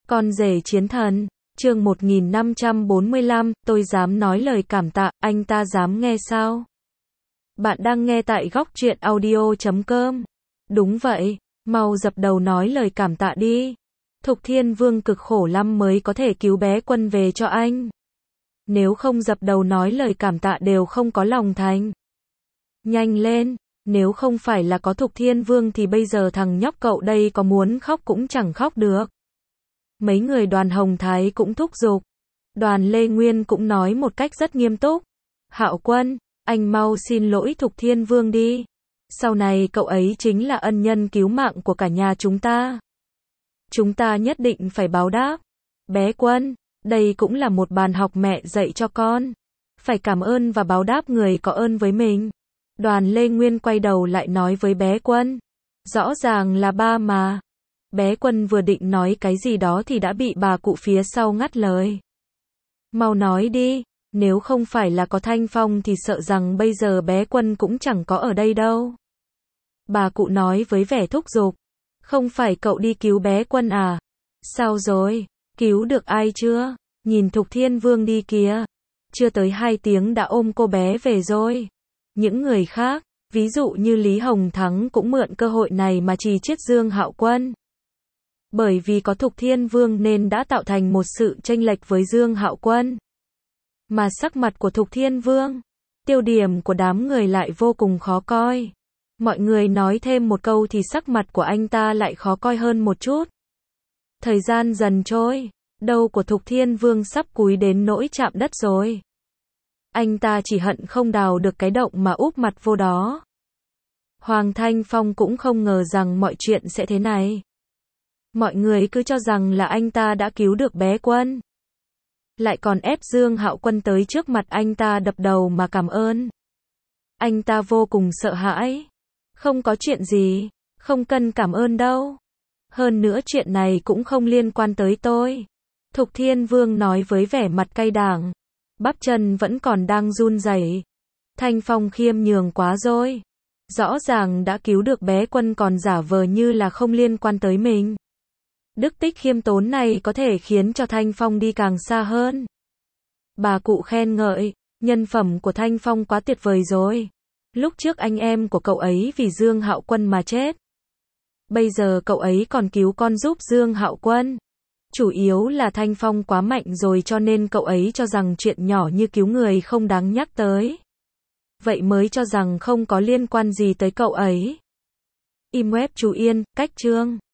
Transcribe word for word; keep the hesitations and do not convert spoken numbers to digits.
Con rể chiến thần, chương một nghìn năm trăm bốn mươi lăm, tôi dám nói lời cảm tạ, anh ta dám nghe sao? Bạn đang nghe tại góc truyện audio chấm com. Đúng vậy, mau dập đầu nói lời cảm tạ đi. Thục Thiên Vương cực khổ lắm mới có thể cứu bé Quân về cho anh. Nếu không dập đầu nói lời cảm tạ đều không có lòng thành. Nhanh lên, nếu không phải là có Thục Thiên Vương thì bây giờ thằng nhóc cậu đây có muốn khóc cũng chẳng khóc được. Mấy người Đoàn Hồng Thái cũng thúc giục. Đoàn Lê Nguyên cũng nói một cách rất nghiêm túc. Hạo Quân, anh mau xin lỗi Thục Thiên Vương đi. Sau này cậu ấy chính là ân nhân cứu mạng của cả nhà chúng ta. Chúng ta nhất định phải báo đáp. Bé Quân, đây cũng là một bài học mẹ dạy cho con. Phải cảm ơn và báo đáp người có ơn với mình. Đoàn Lê Nguyên quay đầu lại nói với bé Quân. Rõ ràng là ba mà. Bé Quân vừa định nói cái gì đó thì đã bị bà cụ phía sau ngắt lời. Mau nói đi, nếu không phải là có Thanh Phong thì sợ rằng bây giờ bé Quân cũng chẳng có ở đây đâu. Bà cụ nói với vẻ thúc giục. Không phải cậu đi cứu bé Quân à? Sao rồi? Cứu được ai chưa? Nhìn Thục Thiên Vương đi kìa. Chưa tới hai tiếng đã ôm cô bé về rồi. Những người khác, ví dụ như Lý Hồng Thắng cũng mượn cơ hội này mà trì chiết Dương Hạo Quân. Bởi vì có Thục Thiên Vương nên đã tạo thành một sự chênh lệch với Dương Hạo Quân. Mà sắc mặt của Thục Thiên Vương, tiêu điểm của đám người lại vô cùng khó coi. Mọi người nói thêm một câu thì sắc mặt của anh ta lại khó coi hơn một chút. Thời gian dần trôi, đầu của Thục Thiên Vương sắp cúi đến nỗi chạm đất rồi. Anh ta chỉ hận không đào được cái động mà úp mặt vô đó. Hoàng Thanh Phong cũng không ngờ rằng mọi chuyện sẽ thế này. Mọi người cứ cho rằng là anh ta đã cứu được bé Quân. Lại còn ép Dương Hạo Quân tới trước mặt anh ta đập đầu mà cảm ơn. Anh ta vô cùng sợ hãi. Không có chuyện gì, không cần cảm ơn đâu. Hơn nữa chuyện này cũng không liên quan tới tôi. Thục Thiên Vương nói với vẻ mặt cay đắng. Bắp chân vẫn còn đang run rẩy. Thanh Phong khiêm nhường quá rồi. Rõ ràng đã cứu được bé Quân còn giả vờ như là không liên quan tới mình. Đức tích khiêm tốn này có thể khiến cho Thanh Phong đi càng xa hơn. Bà cụ khen ngợi, nhân phẩm của Thanh Phong quá tuyệt vời rồi. Lúc trước anh em của cậu ấy vì Dương Hạo Quân mà chết. Bây giờ cậu ấy còn cứu con giúp Dương Hạo Quân. Chủ yếu là Thanh Phong quá mạnh rồi cho nên cậu ấy cho rằng chuyện nhỏ như cứu người không đáng nhắc tới. Vậy mới cho rằng không có liên quan gì tới cậu ấy. Im web chú Yên, cách chương.